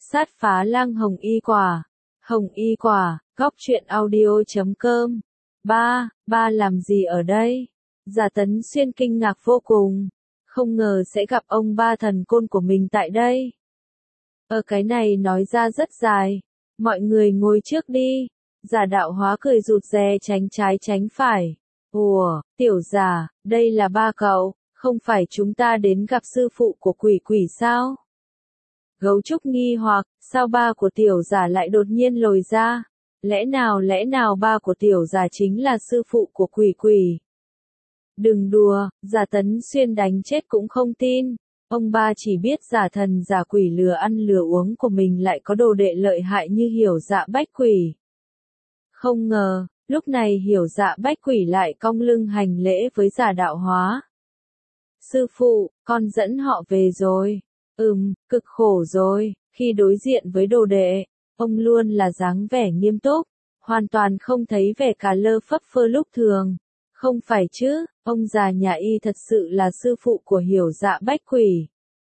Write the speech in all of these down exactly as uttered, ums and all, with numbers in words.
Sát phá lang hồng y quả. Hồng y quả, góc truyện audio chấm com. Ba, ba làm gì ở đây? Giả Tấn Xuyên kinh ngạc vô cùng. Không ngờ sẽ gặp ông ba thần côn của mình tại đây. Ở cái này nói ra rất dài. Mọi người ngồi trước đi. Giả Đạo Hóa cười rụt rè tránh trái tránh phải. Ủa, tiểu giả, đây là ba cậu, không phải chúng ta đến gặp sư phụ của quỷ quỷ sao? Gấu trúc nghi hoặc, sao ba của tiểu giả lại đột nhiên lồi ra? Lẽ nào lẽ nào ba của tiểu giả chính là sư phụ của quỷ quỷ? Đừng đùa, Giả Tấn Xuyên đánh chết cũng không tin. Ông ba chỉ biết giả thần giả quỷ lừa ăn lừa uống của mình lại có đồ đệ lợi hại như Hiểu Dạ Bách Quỷ. Không ngờ, lúc này Hiểu Dạ Bách Quỷ lại cong lưng hành lễ với Giả Đạo Hóa. Sư phụ, con dẫn họ về rồi. Ừm, cực khổ rồi, khi đối diện với đồ đệ, ông luôn là dáng vẻ nghiêm túc, hoàn toàn không thấy vẻ cà lơ phấp phơ lúc thường. Không phải chứ, ông già nhà y thật sự là sư phụ của Hiểu Dạ Bách Quỷ.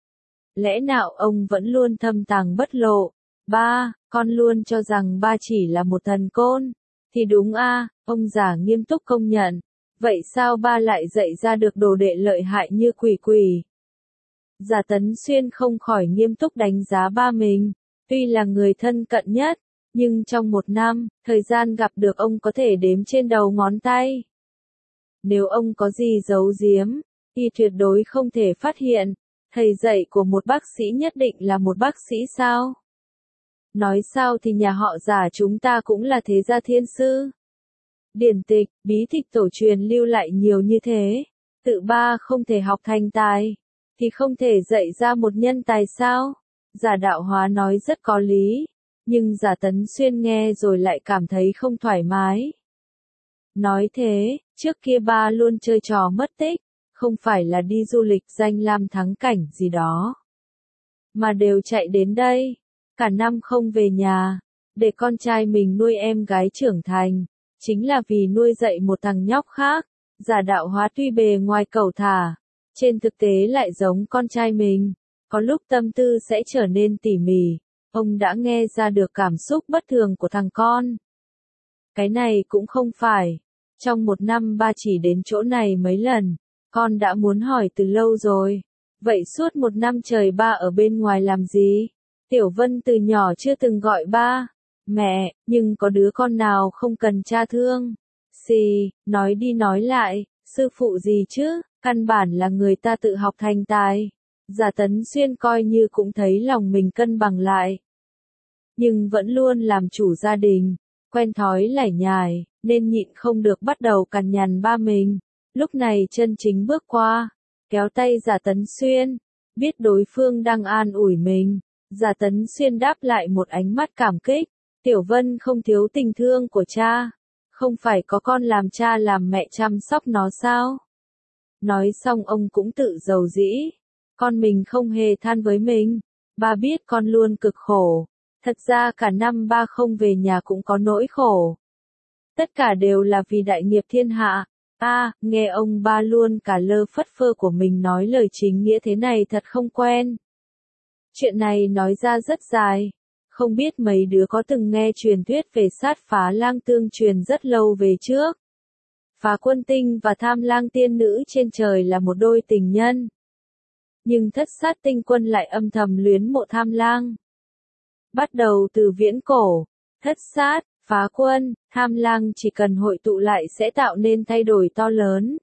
Lẽ nào ông vẫn luôn thâm tàng bất lộ? Ba, con luôn cho rằng ba chỉ là một thần côn. Thì đúng a, ông già nghiêm túc công nhận. Vậy sao ba lại dạy ra được đồ đệ lợi hại như quỷ quỷ? Giả Tấn Xuyên không khỏi nghiêm túc đánh giá ba mình. Tuy là người thân cận nhất, nhưng trong một năm, thời gian gặp được ông có thể đếm trên đầu ngón tay. Nếu ông có gì giấu giếm, thì tuyệt đối không thể phát hiện. Thầy dạy của một bác sĩ nhất định là một bác sĩ sao? Nói sao thì nhà họ Giả chúng ta cũng là thế gia thiên sư. Điển tịch, bí tịch tổ truyền lưu lại nhiều như thế. Tự ba không thể học thành tài, thì không thể dạy ra một nhân tài sao? Giả Đạo Hóa nói rất có lý, nhưng Giả Tấn Xuyên nghe rồi lại cảm thấy không thoải mái. Nói thế, trước kia ba luôn chơi trò mất tích, không phải là đi du lịch danh lam thắng cảnh gì đó, mà đều chạy đến đây, cả năm không về nhà, để con trai mình nuôi em gái trưởng thành, chính là vì nuôi dạy một thằng nhóc khác. Giả Đạo Hóa tuy bề ngoài cẩu thả, trên thực tế lại giống con trai mình, có lúc tâm tư sẽ trở nên tỉ mỉ, ông đã nghe ra được cảm xúc bất thường của thằng con. Cái này cũng không phải, trong một năm ba chỉ đến chỗ này mấy lần, con đã muốn hỏi từ lâu rồi. Vậy suốt một năm trời ba ở bên ngoài làm gì? Tiểu Vân từ nhỏ chưa từng gọi ba, mẹ, nhưng có đứa con nào không cần cha thương. Xì, nói đi nói lại, sư phụ gì chứ, căn bản là người ta tự học thành tài. Giả Tấn Xuyên coi như cũng thấy lòng mình cân bằng lại. Nhưng vẫn luôn làm chủ gia đình, quen thói lải nhải, nên nhịn không được bắt đầu cằn nhằn ba mình. Lúc này chân chính bước qua, kéo tay Giả Tấn Xuyên, biết đối phương đang an ủi mình. Giả Tấn Xuyên đáp lại một ánh mắt cảm kích. Tiểu Vân không thiếu tình thương của cha, không phải có con làm cha làm mẹ chăm sóc nó sao? Nói xong ông cũng tự giàu dĩ. Con mình không hề than với mình, ba biết con luôn cực khổ. Thật ra cả năm ba không về nhà cũng có nỗi khổ. Tất cả đều là vì đại nghiệp thiên hạ. A, à, nghe ông ba luôn cả lơ phất phơ của mình nói lời chính nghĩa thế này thật không quen. Chuyện này nói ra rất dài. Không biết mấy đứa có từng nghe truyền thuyết về sát phá lang tương truyền rất lâu về trước. Phá Quân Tinh và Tham Lang tiên nữ trên trời là một đôi tình nhân. Nhưng Thất Sát Tinh Quân lại âm thầm luyến mộ Tham Lang. Bắt đầu từ viễn cổ, Thất Sát, Phá Quân, Tham Lang chỉ cần hội tụ lại sẽ tạo nên thay đổi to lớn.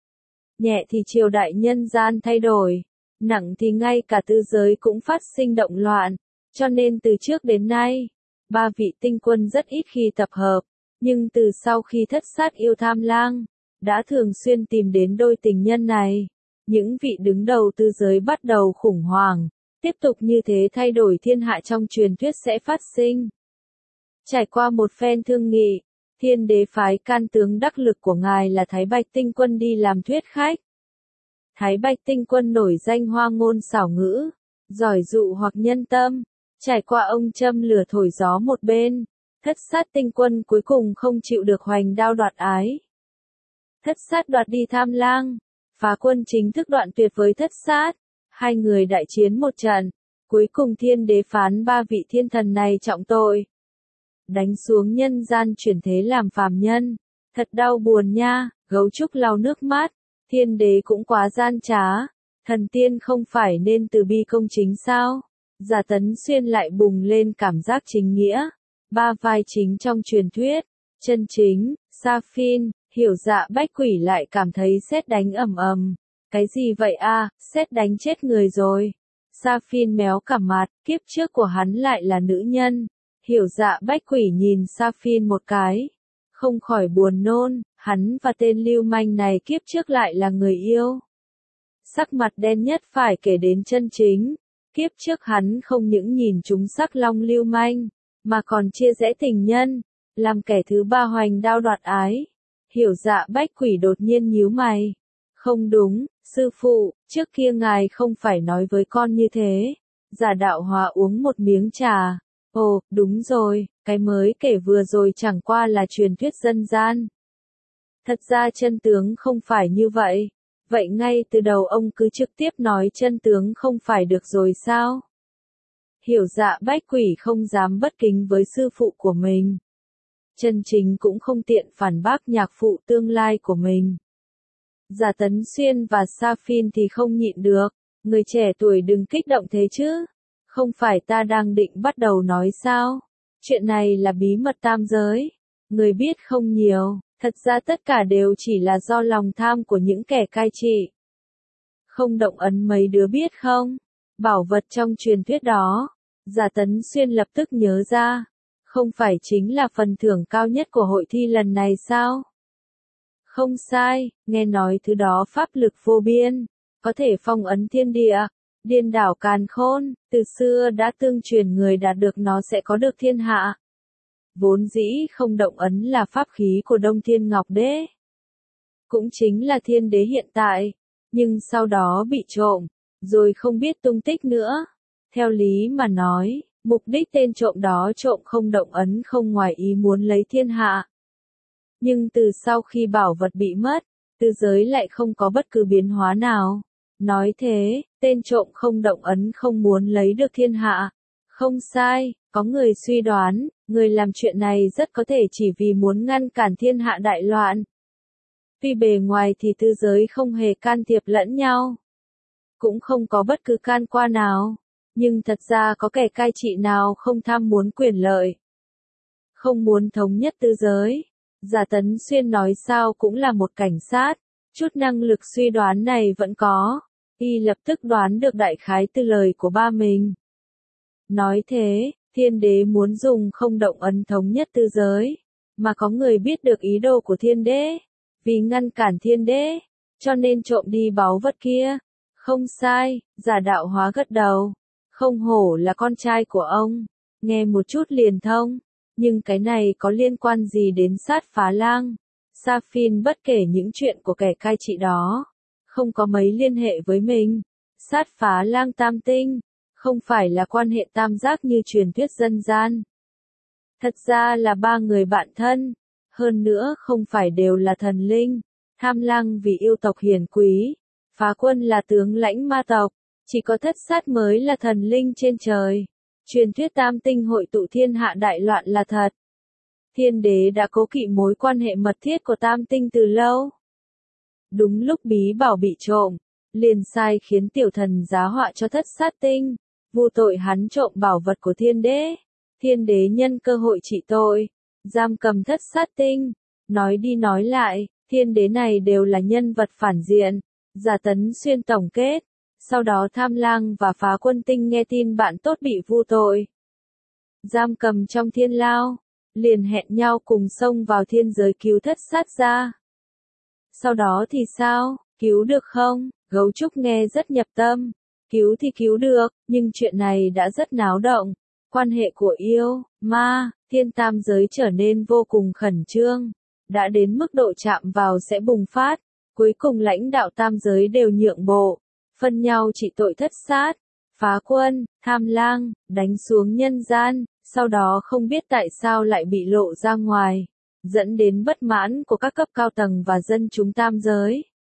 Nhẹ thì triều đại nhân gian thay đổi, nặng thì ngay cả tư giới cũng phát sinh động loạn. Cho nên từ trước đến nay, ba vị tinh quân rất ít khi tập hợp, nhưng từ sau khi Thất Sát yêu Tham Lang, đã thường xuyên tìm đến đôi tình nhân này. Những vị đứng đầu tư giới bắt đầu khủng hoảng, tiếp tục như thế thay đổi thiên hạ trong truyền thuyết sẽ phát sinh. Trải qua một phen thương nghị, Thiên Đế phái can tướng đắc lực của ngài là Thái Bạch Tinh Quân đi làm thuyết khách. Thái Bạch Tinh Quân nổi danh hoa ngôn xảo ngữ, giỏi dụ hoặc nhân tâm. Trải qua ông châm lửa thổi gió một bên, Thất Sát Tinh Quân cuối cùng không chịu được hoành đao đoạt ái. Thất Sát đoạt đi Tham Lang, Phá Quân chính thức đoạn tuyệt với Thất Sát. Hai người đại chiến một trận, Cuối cùng thiên đế phán ba vị thiên thần này trọng tội. Đánh xuống nhân gian chuyển thế làm phàm nhân. Thật đau buồn nha, gấu trúc lau nước mắt. Thiên đế cũng quá gian trá. Thần tiên không phải nên từ bi công chính sao? Giả Tấn Xuyên lại bùng lên cảm giác chính nghĩa. Ba vai chính trong truyền thuyết. Chân chính, Sa Phin, Hiểu Dạ Bách Quỷ lại cảm thấy sét đánh ầm ầm. Cái gì vậy a, sét đánh chết người rồi. Sa Phin méo cả mặt, kiếp trước của hắn lại là nữ nhân. Hiểu Dạ Bách Quỷ nhìn Sa Phin một cái. Không khỏi buồn nôn, hắn và tên lưu manh này kiếp trước lại là người yêu. Sắc mặt đen nhất phải kể đến chân chính. Kiếp trước hắn không những nhìn chúng sắc long lưu manh, mà còn chia rẽ tình nhân, làm kẻ thứ ba hoành đao đoạt ái. Hiểu Dạ Bách Quỷ đột nhiên nhíu mày. Không đúng, sư phụ, trước kia ngài không phải nói với con như thế. Giả Đạo Hóa uống một miếng trà. Ồ, đúng rồi, cái mới kể vừa rồi chẳng qua là truyền thuyết dân gian. Thật ra chân tướng không phải như vậy. Vậy ngay từ đầu ông cứ trực tiếp nói chân tướng không phải được rồi sao? Hiểu Dạ Bách Quỷ không dám bất kính với sư phụ của mình. Chân chính cũng không tiện phản bác nhạc phụ tương lai của mình. Giả Tấn Xuyên và Sa Phin thì không nhịn được. Người trẻ tuổi đừng kích động thế chứ. Không phải ta đang định bắt đầu nói sao? Chuyện này là bí mật tam giới. Người biết không nhiều. Thật ra tất cả đều chỉ là do lòng tham của những kẻ cai trị. Không động ấn mấy đứa biết không? Bảo vật trong truyền thuyết đó. Giả Tấn Xuyên lập tức nhớ ra. Không phải chính là phần thưởng cao nhất của hội thi lần này sao? Không sai, nghe nói thứ đó pháp lực vô biên. Có thể phong ấn thiên địa, điên đảo càn khôn. Từ xưa đã tương truyền người đạt được nó sẽ có được thiên hạ. Vốn dĩ không động ấn là pháp khí của Đông Thiên Ngọc Đế. Cũng chính là thiên đế hiện tại. Nhưng sau đó bị trộm, rồi không biết tung tích nữa. Theo lý mà nói, mục đích tên trộm đó trộm không động ấn không ngoài ý muốn lấy thiên hạ. Nhưng từ sau khi bảo vật bị mất, tư giới lại không có bất cứ biến hóa nào. Nói thế, tên trộm không động ấn không muốn lấy được thiên hạ. Không sai, có người suy đoán, người làm chuyện này rất có thể chỉ vì muốn ngăn cản thiên hạ đại loạn. Tuy bề ngoài thì tư giới không hề can thiệp lẫn nhau. Cũng không có bất cứ can qua nào. Nhưng thật ra có kẻ cai trị nào không tham muốn quyền lợi. Không muốn thống nhất tư giới. Giả Tấn Xuyên nói sao cũng là một cảnh sát. Chút năng lực suy đoán này vẫn có. Y lập tức đoán được đại khái từ lời của ba mình. Nói thế, thiên đế muốn dùng không động ấn thống nhất tư giới. Mà có người biết được ý đồ của thiên đế. Vì ngăn cản thiên đế, cho nên trộm đi báu vật kia. Không sai, Giả Đạo Hóa gật đầu. Không hổ là con trai của ông. Nghe một chút liền thông. Nhưng cái này có liên quan gì đến sát phá lang? Sa Phin bất kể những chuyện của kẻ cai trị đó. Không có mấy liên hệ với mình. Sát phá lang tam tinh. Không phải là quan hệ tam giác như truyền thuyết dân gian. Thật ra là ba người bạn thân. Hơn nữa không phải đều là thần linh. Tham lang vì yêu tộc hiền quý. Phá quân là tướng lãnh ma tộc. Chỉ có thất sát mới là thần linh trên trời. Truyền thuyết tam tinh hội tụ thiên hạ đại loạn là thật. Thiên đế đã cố kỵ mối quan hệ mật thiết của tam tinh từ lâu. Đúng lúc bí bảo bị trộm, liền sai khiến tiểu thần giá họa cho thất sát tinh, vu tội hắn trộm bảo vật của thiên đế. Thiên đế nhân cơ hội trị tội, giam cầm thất sát tinh. Nói đi nói lại, thiên đế này đều là nhân vật phản diện. Giả Tấn Xuyên tổng kết. Sau đó Tham Lang và Phá Quân Tinh nghe tin bạn tốt bị vu tội. Giam cầm trong thiên lao. Liền hẹn nhau cùng xông vào thiên giới cứu thất sát ra. Sau đó thì sao? Cứu được không? Gấu trúc nghe rất nhập tâm. Cứu thì cứu được, nhưng chuyện này đã rất náo động. Quan hệ của yêu, ma, thiên tam giới trở nên vô cùng khẩn trương. Đã đến mức độ chạm vào sẽ bùng phát. Cuối cùng lãnh đạo tam giới đều nhượng bộ. Phân nhau trị tội thất sát, Phá Quân, Tham Lang, đánh xuống nhân gian, sau đó không biết tại sao lại bị lộ ra ngoài, dẫn đến bất mãn của các cấp cao tầng và dân chúng tam giới.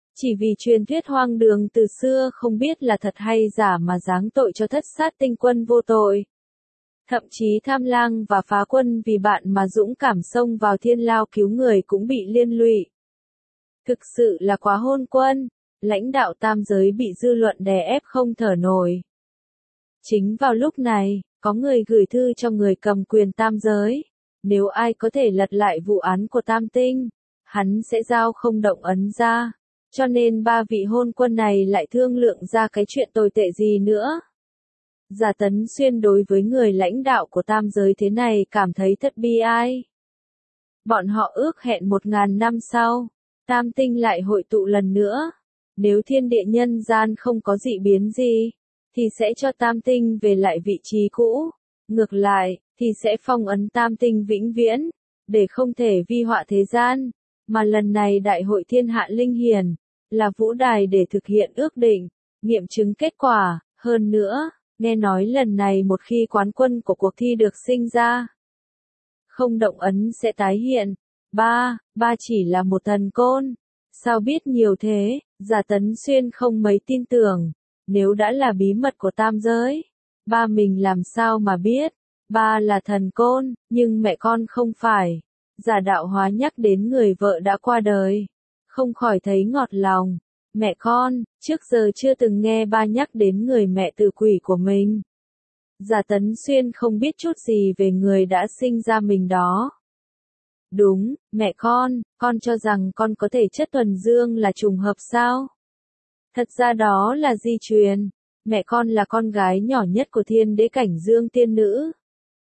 Chỉ vì truyền thuyết hoang đường từ xưa không biết là thật hay giả mà giáng tội cho thất sát tinh quân vô tội. Thậm chí Tham Lang và Phá Quân vì bạn mà dũng cảm xông vào thiên lao cứu người cũng bị liên lụy. Thực sự là quá hôn quân, lãnh đạo tam giới bị dư luận đè ép không thở nổi. Chính vào lúc này, có người gửi thư cho người cầm quyền tam giới. Nếu ai có thể lật lại vụ án của Tam Tinh, hắn sẽ giao không động ấn ra. Cho nên ba vị hôn quân này lại thương lượng ra cái chuyện tồi tệ gì nữa. Giả Tấn Xuyên đối với người lãnh đạo của tam giới thế này cảm thấy thật bi ai. Bọn họ ước hẹn một ngàn năm sau, Tam Tinh lại hội tụ lần nữa. Nếu thiên địa nhân gian không có dị biến gì, thì sẽ cho Tam Tinh về lại vị trí cũ. Ngược lại, thì sẽ phong ấn Tam Tinh vĩnh viễn, để không thể vi họa thế gian. Mà lần này Đại hội Thiên Hạ Linh Hiền, là vũ đài để thực hiện ước định, nghiệm chứng kết quả. Hơn nữa, nghe nói lần này một khi quán quân của cuộc thi được sinh ra, không động ấn sẽ tái hiện. Ba, ba chỉ là một thần côn. Sao biết nhiều thế? Giả Tấn Xuyên không mấy tin tưởng. Nếu đã là bí mật của tam giới, ba mình làm sao mà biết? Ba là thần côn, nhưng mẹ con không phải. Giả Đạo Hóa nhắc đến người vợ đã qua đời, không khỏi thấy ngọt lòng. Mẹ con, trước giờ chưa từng nghe ba nhắc đến người mẹ tự quỷ của mình. Giả Tấn Xuyên không biết chút gì về người đã sinh ra mình đó. Đúng, mẹ con, con cho rằng con có thể chất thuần dương là trùng hợp sao? Thật ra đó là di truyền. Mẹ con là con gái nhỏ nhất của thiên đế cảnh dương tiên nữ.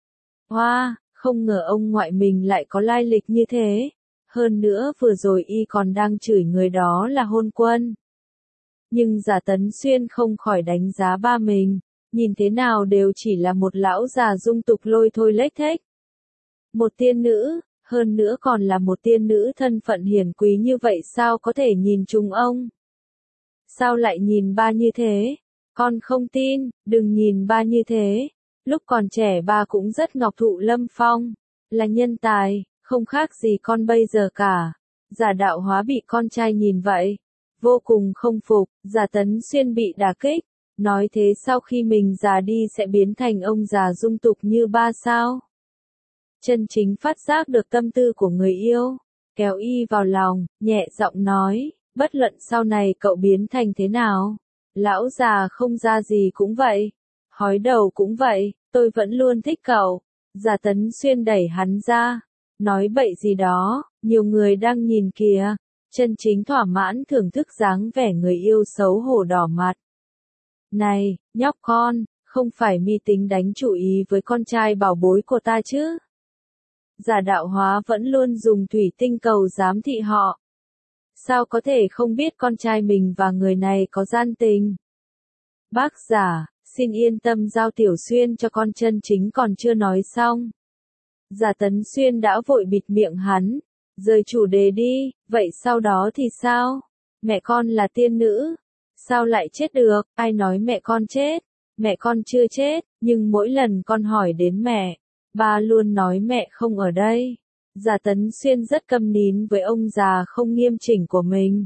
Hoa, wow, không ngờ ông ngoại mình lại có lai lịch như thế. Hơn nữa vừa rồi y còn đang chửi người đó là hôn quân. Nhưng Giả Tấn Xuyên không khỏi đánh giá ba mình. Nhìn thế nào đều chỉ là một lão già dung tục lôi thôi lếch thếch. Một tiên nữ, hơn nữa còn là một tiên nữ thân phận hiển quý như vậy sao có thể nhìn trúng ông? Sao lại nhìn ba như thế? Con không tin, đừng nhìn ba như thế. Lúc còn trẻ ba cũng rất ngọc thụ lâm phong, là nhân tài, không khác gì con bây giờ cả. Giả Đạo Hóa bị con trai nhìn vậy, vô cùng không phục. Giả Tấn Xuyên bị đả kích, nói thế sau khi mình già đi sẽ biến thành ông già dung tục như ba sao? Chân chính phát giác được tâm tư của người yêu, kéo y vào lòng, nhẹ giọng nói, bất luận sau này cậu biến thành thế nào, lão già không ra gì cũng vậy, hói đầu cũng vậy, tôi vẫn luôn thích cậu. Giả Tấn Xuyên đẩy hắn ra, nói bậy gì đó, nhiều người đang nhìn kìa. Chân chính thỏa mãn thưởng thức dáng vẻ người yêu xấu hổ đỏ mặt. Này, nhóc con, không phải mi tính đánh chủ ý với con trai bảo bối của ta chứ? Giả Đạo Hóa vẫn luôn dùng thủy tinh cầu giám thị họ. Sao có thể không biết con trai mình và người này có gian tình? Bác giả, xin yên tâm giao Tiểu Xuyên cho con, chân chính còn chưa nói xong. Giả Tấn Xuyên đã vội bịt miệng hắn, rời chủ đề đi. Vậy sau đó thì sao? Mẹ con là tiên nữ, sao lại chết được? Ai nói mẹ con chết? Mẹ con chưa chết, nhưng mỗi lần con hỏi đến mẹ, ba luôn nói mẹ không ở đây. Giả Tấn Xuyên rất câm nín với ông già không nghiêm chỉnh của mình.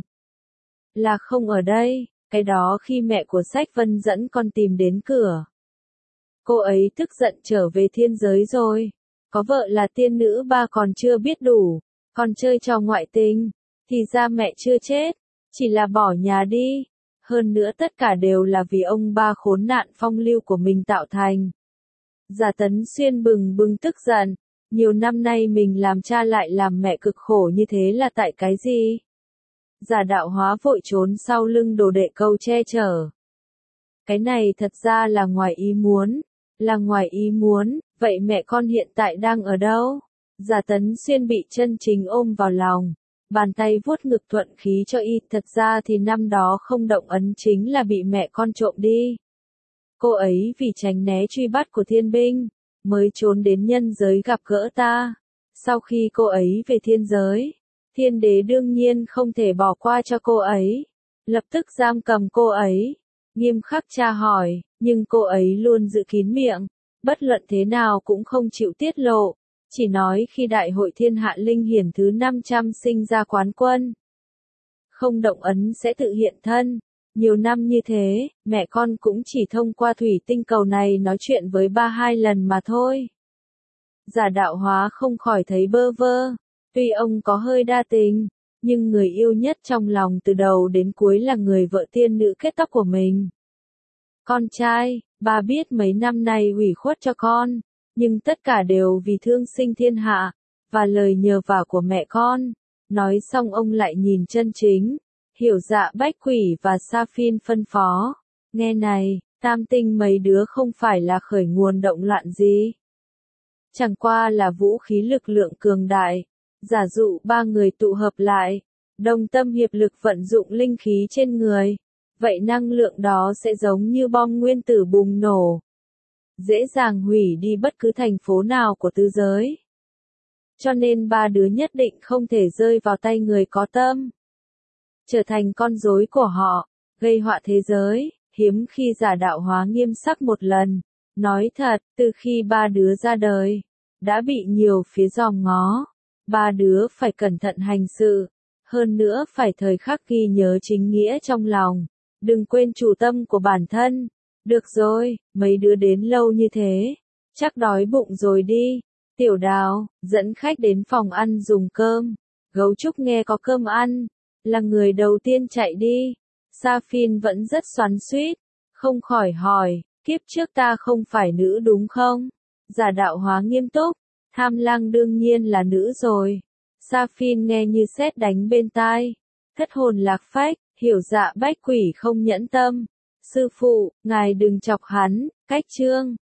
Là không ở đây, cái đó khi mẹ của Sách Vân dẫn con tìm đến cửa. Cô ấy tức giận trở về thiên giới rồi. Có vợ là tiên nữ ba còn chưa biết đủ, còn chơi trò ngoại tình, thì ra mẹ chưa chết, chỉ là bỏ nhà đi. Hơn nữa tất cả đều là vì ông ba khốn nạn phong lưu của mình tạo thành. Giả Tấn Xuyên bừng bừng tức giận, nhiều năm nay mình làm cha lại làm mẹ cực khổ như thế là tại cái gì? Giả Đạo Hóa vội trốn sau lưng đồ đệ câu che chở. Cái này thật ra là ngoài ý muốn, là ngoài ý muốn, vậy mẹ con hiện tại đang ở đâu? Giả Tấn Xuyên bị chân chính ôm vào lòng, bàn tay vuốt ngực thuận khí cho y. Thật ra thì năm đó không động ấn chính là bị mẹ con trộm đi. Cô ấy vì tránh né truy bắt của thiên binh, mới trốn đến nhân giới gặp gỡ ta. Sau khi cô ấy về thiên giới, thiên đế đương nhiên không thể bỏ qua cho cô ấy, lập tức giam cầm cô ấy, nghiêm khắc tra hỏi, nhưng cô ấy luôn giữ kín miệng, bất luận thế nào cũng không chịu tiết lộ, chỉ nói khi Đại hội Thiên Hạ Linh Hiển thứ năm trăm sinh ra quán quân. không động ấn sẽ tự hiện thân. Nhiều năm như thế, mẹ con cũng chỉ thông qua thủy tinh cầu này nói chuyện với ba hai lần mà thôi. Giả Đạo Hóa không khỏi thấy bơ vơ. Tuy ông có hơi đa tình, nhưng người yêu nhất trong lòng từ đầu đến cuối là người vợ tiên nữ kết tóc của mình. Con trai, ba biết mấy năm nay ủy khuất cho con, nhưng tất cả đều vì thương sinh thiên hạ, và lời nhờ vả của mẹ con. Nói xong ông lại nhìn chân chính, Hiểu Dạ Bách Quỷ và Sa Phin phân phó. Nghe này, tam tinh mấy đứa không phải là khởi nguồn động loạn gì. Chẳng qua là vũ khí lực lượng cường đại. Giả dụ ba người tụ hợp lại, đồng tâm hiệp lực vận dụng linh khí trên người. Vậy năng lượng đó sẽ giống như bom nguyên tử bùng nổ. Dễ dàng hủy đi bất cứ thành phố nào của tứ giới. Cho nên ba đứa nhất định không thể rơi vào tay người có tâm. Trở thành con rối của họ, gây họa thế giới. Hiếm khi Giả Đạo Hóa nghiêm sắc một lần. Nói thật, từ khi ba đứa ra đời, đã bị nhiều phía dòm ngó. Ba đứa phải cẩn thận hành sự. Hơn nữa phải thời khắc ghi nhớ chính nghĩa trong lòng. Đừng quên chủ tâm của bản thân. Được rồi, mấy đứa đến lâu như thế. Chắc đói bụng rồi đi. Tiểu Đào, dẫn khách đến phòng ăn dùng cơm. Gấu trúc nghe có cơm ăn, là người đầu tiên chạy đi. Sa Phin vẫn rất xoắn xuýt, không khỏi hỏi, kiếp trước ta không phải nữ đúng không? Giả Đạo Hóa nghiêm túc, Tham Lang đương nhiên là nữ rồi. Sa Phin nghe như sét đánh bên tai, thất hồn lạc phách. Hiểu Dạ Bách Quỷ không nhẫn tâm. Sư phụ, ngài đừng chọc hắn, cách chương.